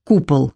Купол.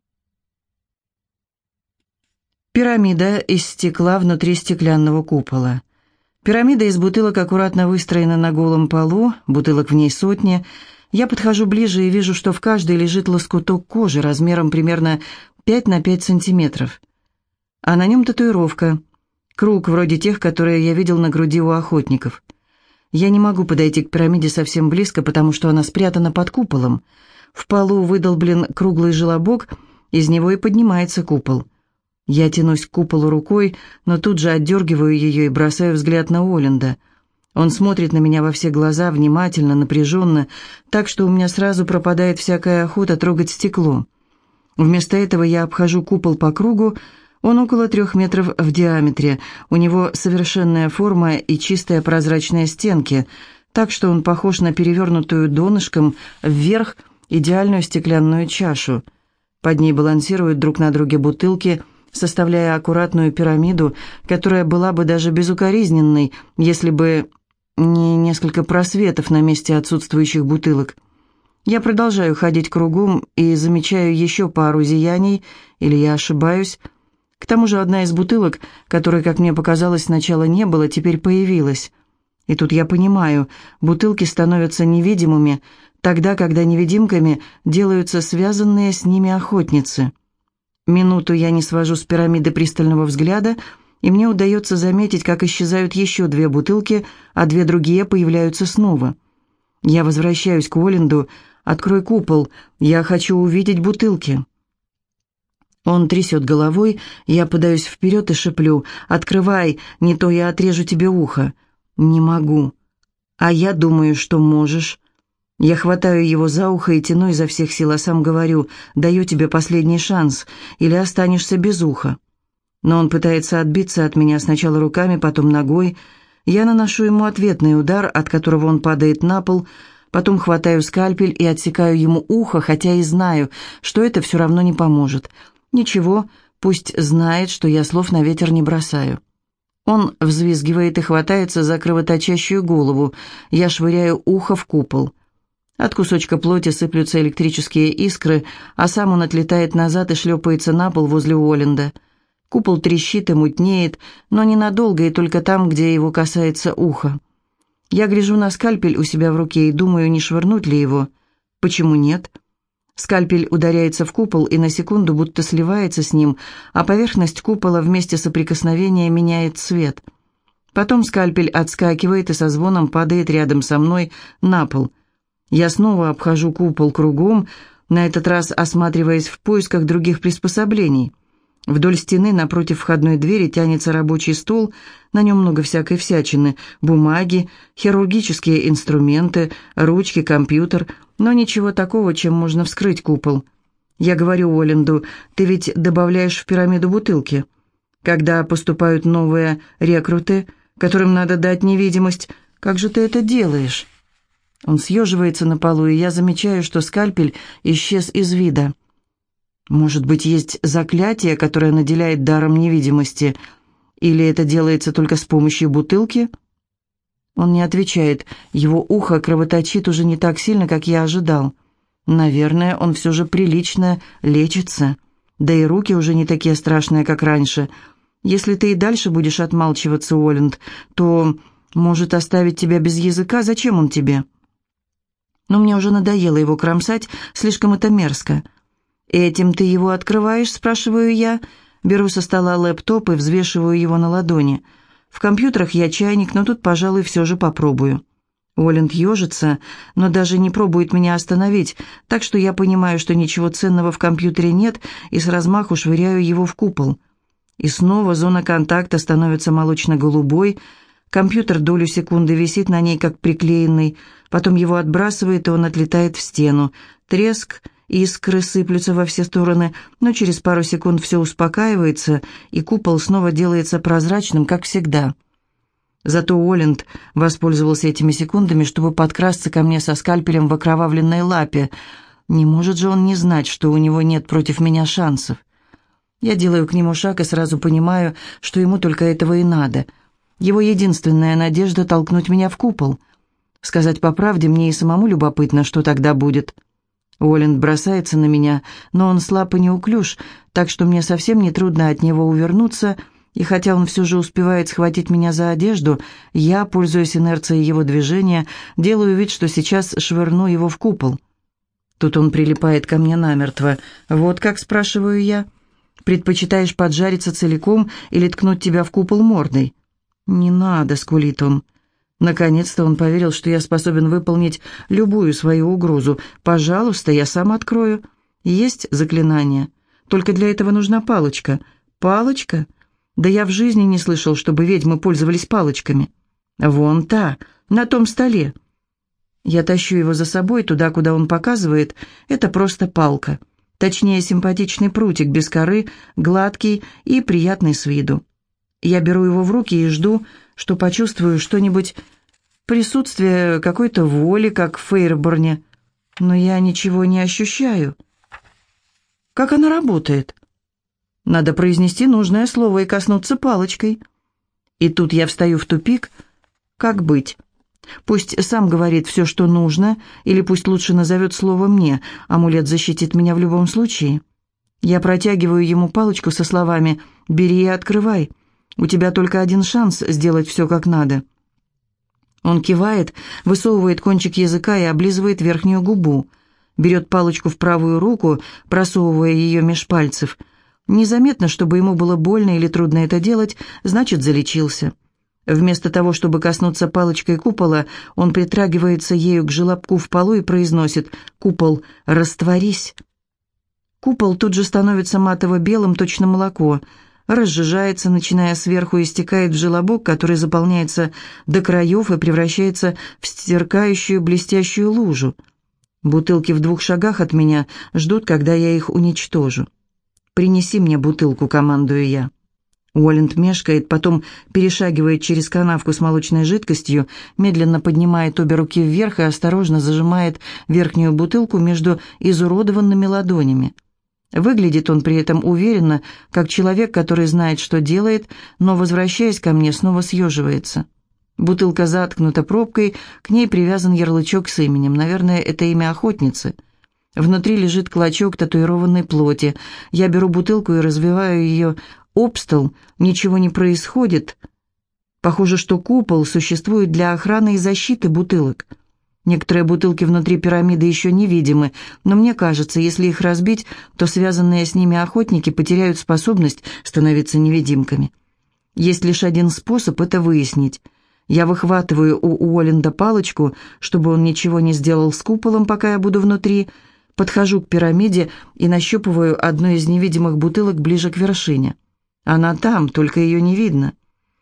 Пирамида из стекла внутри стеклянного купола. Пирамида из бутылок аккуратно выстроена на голом полу, бутылок в ней сотни. Я подхожу ближе и вижу, что в каждой лежит лоскуток кожи размером примерно 5 на 5 сантиметров. А на нем татуировка. Круг, вроде тех, которые я видел на груди у охотников. Я не могу подойти к пирамиде совсем близко, потому что она спрятана под куполом. В полу выдолблен круглый желобок, из него и поднимается купол. Я тянусь к куполу рукой, но тут же отдергиваю ее и бросаю взгляд на Оленда. Он смотрит на меня во все глаза, внимательно, напряженно, так что у меня сразу пропадает всякая охота трогать стекло. Вместо этого я обхожу купол по кругу. Он около 3 метров в диаметре, у него совершенная форма и чистые прозрачные стенки, так что он похож на перевернутую донышком вверх идеальную стеклянную чашу. Под ней балансируют друг на друге бутылки, составляя аккуратную пирамиду, которая была бы даже безукоризненной, если бы не несколько просветов на месте отсутствующих бутылок. Я продолжаю ходить кругом и замечаю еще пару зияний, или я ошибаюсь. К тому же одна из бутылок, которой, как мне показалось, сначала не было, теперь появилась. И тут я понимаю, бутылки становятся невидимыми, тогда, когда невидимками делаются связанные с ними охотницы. Минуту я не свожу с пирамиды пристального взгляда, и мне удается заметить, как исчезают еще 2 бутылки, а 2 другие появляются снова. Я возвращаюсь к Оленду. «Открой купол, я хочу увидеть бутылки». Он трясет головой, я подаюсь вперед и шеплю: «Открывай, не то я отрежу тебе ухо». «Не могу». «А я думаю, что можешь». Я хватаю его за ухо и тяну изо всех сил, а сам говорю: «Даю тебе последний шанс, или останешься без уха». Но он пытается отбиться от меня сначала руками, потом ногой. Я наношу ему ответный удар, от которого он падает на пол, потом хватаю скальпель и отсекаю ему ухо, хотя и знаю, что это все равно не поможет. Ничего, пусть знает, что я слов на ветер не бросаю. Он взвизгивает и хватается за кровоточащую голову. Я швыряю ухо в купол. От кусочка плоти сыплются электрические искры, а сам он отлетает назад и шлепается на пол возле Оленда. Купол трещит и мутнеет, но ненадолго и только там, где его касается ухо. Я гляжу на скальпель у себя в руке и думаю, не швырнуть ли его. Почему нет? Скальпель ударяется в купол и на секунду будто сливается с ним, а поверхность купола вместе соприкосновения меняет цвет. Потом скальпель отскакивает и со звоном падает рядом со мной на пол. Я снова обхожу купол кругом, на этот раз осматриваясь в поисках других приспособлений. Вдоль стены напротив входной двери тянется рабочий стол, на нем много всякой всячины: бумаги, хирургические инструменты, ручки, компьютер, но ничего такого, чем можно вскрыть купол. Я говорю Оленду: «Ты ведь добавляешь в пирамиду бутылки. Когда поступают новые рекруты, которым надо дать невидимость, как же ты это делаешь?» Он съеживается на полу, и я замечаю, что скальпель исчез из вида. Может быть, есть заклятие, которое наделяет даром невидимости, или это делается только с помощью бутылки? Он не отвечает, его ухо кровоточит уже не так сильно, как я ожидал. Наверное, он все же прилично лечится, да и руки уже не такие страшные, как раньше. Если ты и дальше будешь отмалчиваться, Оленд, то может оставить тебя без языка, зачем он тебе? Но мне уже надоело его кромсать, слишком это мерзко. «Этим ты его открываешь?» – спрашиваю я. Беру со стола лэптоп и взвешиваю его на ладони. В компьютерах я чайник, но тут, пожалуй, все же попробую. Оленд ежится, но даже не пробует меня остановить, так что я понимаю, что ничего ценного в компьютере нет, и с размаху швыряю его в купол. И снова зона контакта становится молочно-голубой. Компьютер долю секунды висит на ней, как приклеенный, потом его отбрасывает, и он отлетает в стену. Треск, искры сыплются во все стороны, но через пару секунд все успокаивается, и купол снова делается прозрачным, как всегда. Зато Оленд воспользовался этими секундами, чтобы подкрасться ко мне со скальпелем в окровавленной лапе. Не может же он не знать, что у него нет против меня шансов. Я делаю к нему шаг и сразу понимаю, что ему только этого и надо. Его единственная надежда — толкнуть меня в купол. Сказать по правде, мне и самому любопытно, что тогда будет. Уолленд бросается на меня, но он слаб и неуклюж, так что мне совсем нетрудно от него увернуться, и хотя он все же успевает схватить меня за одежду, я, пользуясь инерцией его движения, делаю вид, что сейчас швырну его в купол. Тут он прилипает ко мне намертво. «Вот как?» — спрашиваю я. «Предпочитаешь поджариться целиком или ткнуть тебя в купол мордой?» «Не надо», — скулит он. Наконец-то он поверил, что я способен выполнить любую свою угрозу. «Пожалуйста, я сам открою». «Есть заклинание. Только для этого нужна палочка». «Палочка? Да я в жизни не слышал, чтобы ведьмы пользовались палочками». «Вон та, на том столе». Я тащу его за собой туда, куда он показывает. Это просто палка. Точнее, симпатичный прутик без коры, гладкий и приятный с виду. Я беру его в руки и жду, что почувствую что-нибудь, присутствие какой-то воли, как в Фейерборне. Но я ничего не ощущаю. Как она работает? Надо произнести нужное слово и коснуться палочкой. И тут я встаю в тупик. Как быть? Пусть сам говорит все, что нужно, или пусть лучше назовет слово мне. Амулет защитит меня в любом случае. Я протягиваю ему палочку со словами «Бери и открывай. У тебя только один шанс сделать все как надо». Он кивает, высовывает кончик языка и облизывает верхнюю губу. Берет палочку в правую руку, просовывая ее меж пальцев. Незаметно, чтобы ему было больно или трудно это делать, значит, залечился. Вместо того, чтобы коснуться палочкой купола, он притрагивается ею к желобку в полу и произносит «Купол, растворись». Купол тут же становится матово-белым, точно молоко, разжижается, начиная сверху, и стекает в желобок, который заполняется до краев и превращается в сверкающую блестящую лужу. Бутылки в 2 шагах от меня ждут, когда я их уничтожу. «Принеси мне бутылку», — командую я. Уолленд мешкает, потом перешагивает через канавку с молочной жидкостью, медленно поднимает обе руки вверх и осторожно зажимает верхнюю бутылку между изуродованными ладонями. Выглядит он при этом уверенно, как человек, который знает, что делает, но, возвращаясь ко мне, снова съеживается. Бутылка заткнута пробкой, к ней привязан ярлычок с именем. Наверное, это имя охотницы. Внутри лежит клочок татуированной плоти. Я беру бутылку и разбиваю ее об стол. Ничего не происходит. Похоже, что купол существует для охраны и защиты бутылок. Некоторые бутылки внутри пирамиды еще невидимы, но мне кажется, если их разбить, то связанные с ними охотники потеряют способность становиться невидимками. Есть лишь один способ это выяснить. Я выхватываю у Уолленда палочку, чтобы он ничего не сделал с куполом, пока я буду внутри, подхожу к пирамиде и нащупываю одну из невидимых бутылок ближе к вершине. Она там, только ее не видно.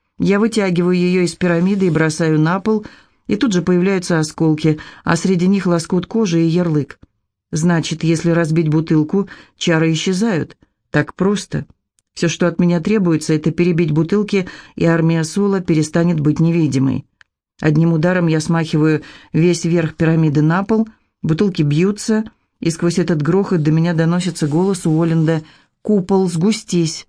Я вытягиваю ее из пирамиды и бросаю на пол, и тут же появляются осколки, а среди них лоскут кожи и ярлык. Значит, если разбить бутылку, чары исчезают. Так просто. Все, что от меня требуется, это перебить бутылки, и армия Сола перестанет быть невидимой. Одним ударом я смахиваю весь верх пирамиды на пол, бутылки бьются, и сквозь этот грохот до меня доносится голос Уолленда «Купол, сгустись».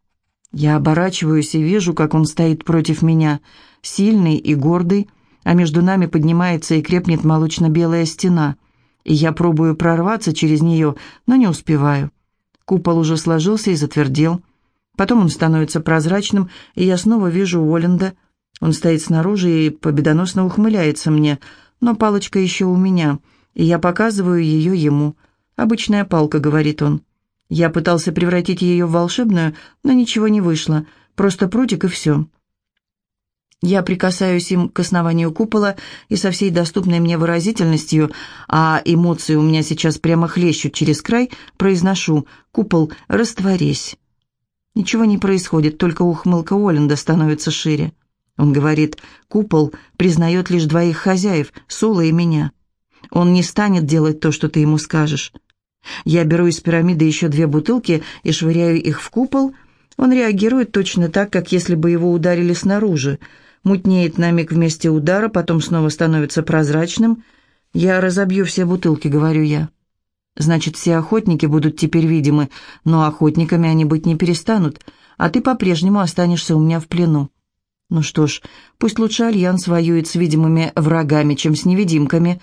Я оборачиваюсь и вижу, как он стоит против меня, сильный и гордый, а между нами поднимается и крепнет молочно-белая стена, и я пробую прорваться через нее, но не успеваю. Купол уже сложился и затвердел. Потом он становится прозрачным, и я снова вижу Уолленда. Он стоит снаружи и победоносно ухмыляется мне, но палочка еще у меня, и я показываю ее ему. «Обычная палка», — говорит он. Я пытался превратить ее в волшебную, но ничего не вышло, просто прутик и все. Я прикасаюсь им к основанию купола и со всей доступной мне выразительностью, а эмоции у меня сейчас прямо хлещут через край, произношу «Купол, растворись». Ничего не происходит, только ухмылка Уолленда становится шире. Он говорит, купол признает лишь 2 хозяев, Сола и меня. Он не станет делать то, что ты ему скажешь. Я беру из пирамиды еще 2 бутылки и швыряю их в купол. Он реагирует точно так, как если бы его ударили снаружи. Мутнеет на миг в месте удара, потом снова становится прозрачным. «Я разобью все бутылки», — говорю я. «Значит, все охотники будут теперь видимы, но охотниками они быть не перестанут, а ты по-прежнему останешься у меня в плену». Ну что ж, пусть лучше Альянс воюет с видимыми врагами, чем с невидимками.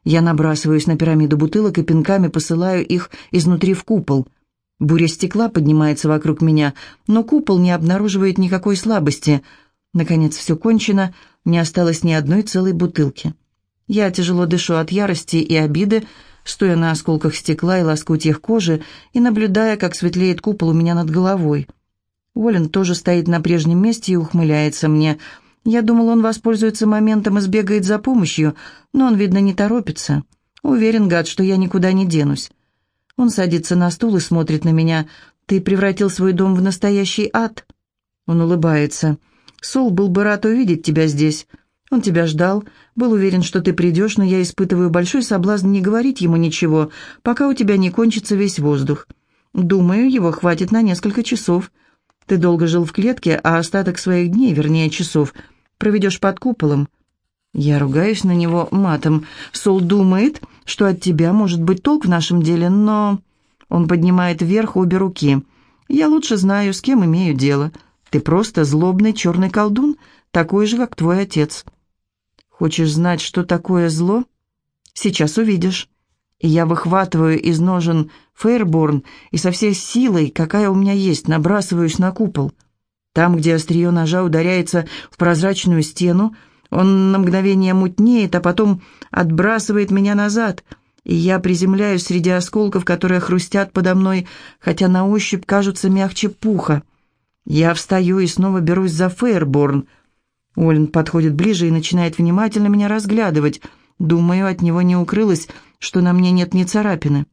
Я набрасываюсь на пирамиду бутылок и пинками посылаю их изнутри в купол. Буря стекла поднимается вокруг меня, но купол не обнаруживает никакой слабости. Наконец все кончено, не осталось ни одной целой бутылки. Я тяжело дышу от ярости и обиды, стоя на осколках стекла и лоскутьях кожи и наблюдая, как светлеет купол у меня над головой. Уоллен тоже стоит на прежнем месте и ухмыляется мне. Я думал, он воспользуется моментом и сбегает за помощью, но он, видно, не торопится. Уверен, гад, что я никуда не денусь. Он садится на стул и смотрит на меня. «Ты превратил свой дом в настоящий ад?» Он улыбается. «Сол был бы рад увидеть тебя здесь. Он тебя ждал, был уверен, что ты придешь, но я испытываю большой соблазн не говорить ему ничего, пока у тебя не кончится весь воздух. Думаю, его хватит на несколько часов. Ты долго жил в клетке, а остаток своих дней, вернее часов, проведешь под куполом». Я ругаюсь на него матом. «Сол думает, что от тебя может быть толк в нашем деле, но...» Он поднимает вверх обе руки. «Я лучше знаю, с кем имею дело. Ты просто злобный черный колдун, такой же, как твой отец». «Хочешь знать, что такое зло? Сейчас увидишь». И я выхватываю из ножен Фейрборн и со всей силой, какая у меня есть, набрасываюсь на купол. Там, где острие ножа ударяется в прозрачную стену, он на мгновение мутнеет, а потом отбрасывает меня назад, и я приземляюсь среди осколков, которые хрустят подо мной, хотя на ощупь кажутся мягче пуха. Я встаю и снова берусь за Фейрборн. Уоллен подходит ближе и начинает внимательно меня разглядывать. Думаю, от него не укрылось, что на мне нет ни царапины.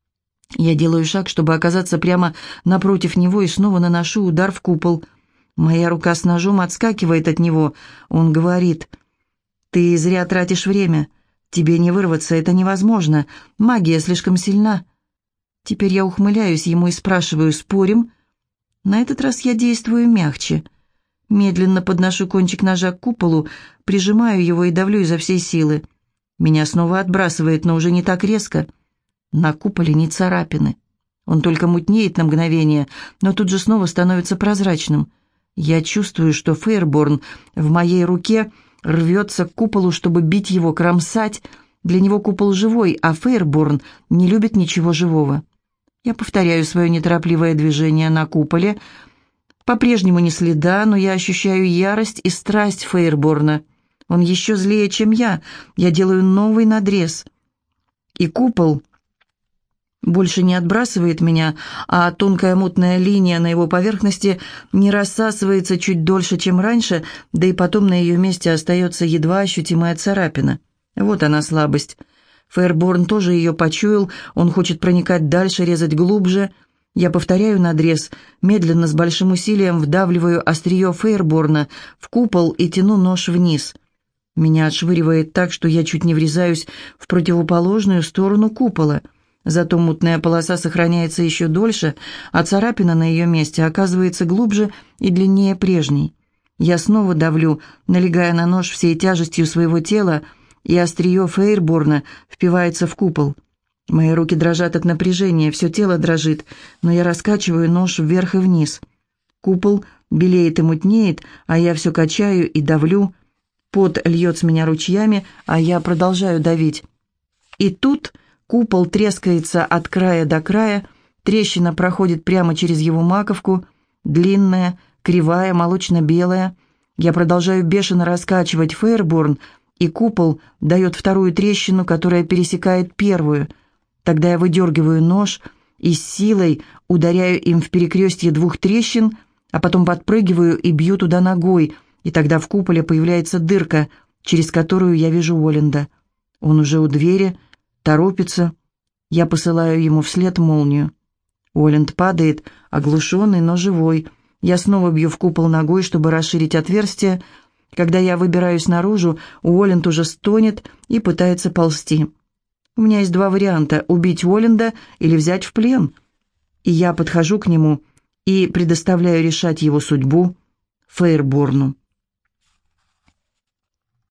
Я делаю шаг, чтобы оказаться прямо напротив него, и снова наношу удар в купол. Моя рука с ножом отскакивает от него. Он говорит: «Ты зря тратишь время. Тебе не вырваться, это невозможно. Магия слишком сильна». Теперь я ухмыляюсь ему и спрашиваю: «Спорим?» На этот раз я действую мягче. Медленно подношу кончик ножа к куполу, прижимаю его и давлю изо всей силы. Меня снова отбрасывает, но уже не так резко. На куполе ни царапины. Он только мутнеет на мгновение, но тут же снова становится прозрачным. Я чувствую, что Фейрборн в моей руке рвется к куполу, чтобы бить его, кромсать. Для него купол живой, а Фейрборн не любит ничего живого. Я повторяю свое неторопливое движение на куполе. По-прежнему ни следа, но я ощущаю ярость и страсть Фейрборна. Он еще злее, чем я. Я делаю новый надрез. И купол больше не отбрасывает меня, а тонкая мутная линия на его поверхности не рассасывается чуть дольше, чем раньше, да и потом на ее месте остается едва ощутимая царапина. Вот она слабость. Фейрборн тоже ее почуял, он хочет проникать дальше, резать глубже. Я повторяю надрез, медленно, с большим усилием вдавливаю острие Фейрборна в купол и тяну нож вниз. Меня отшвыривает так, что я чуть не врезаюсь в противоположную сторону купола. Зато мутная полоса сохраняется еще дольше, а царапина на ее месте оказывается глубже и длиннее прежней. Я снова давлю, налегая на нож всей тяжестью своего тела, и острие Фейрборна впивается в купол. Мои руки дрожат от напряжения, все тело дрожит, но я раскачиваю нож вверх и вниз. Купол белеет и мутнеет, а я все качаю и давлю. Пот льет с меня ручьями, а я продолжаю давить. И тут купол трескается от края до края, трещина проходит прямо через его маковку, длинная, кривая, молочно-белая. Я продолжаю бешено раскачивать Фейрборн, и купол дает вторую трещину, которая пересекает первую. Тогда я выдергиваю нож и с силой ударяю им в перекрестье двух трещин, а потом подпрыгиваю и бью туда ногой, и тогда в куполе появляется дырка, через которую я вижу Уолленда. Он уже у двери, торопится. Я посылаю ему вслед молнию. Уолленд падает, оглушенный, но живой. Я снова бью в купол ногой, чтобы расширить отверстие. Когда я выбираюсь наружу, Уолленд уже стонет и пытается ползти. У меня есть два варианта: убить Уолленда или взять в плен. И я подхожу к нему и предоставляю решать его судьбу Фейрборну.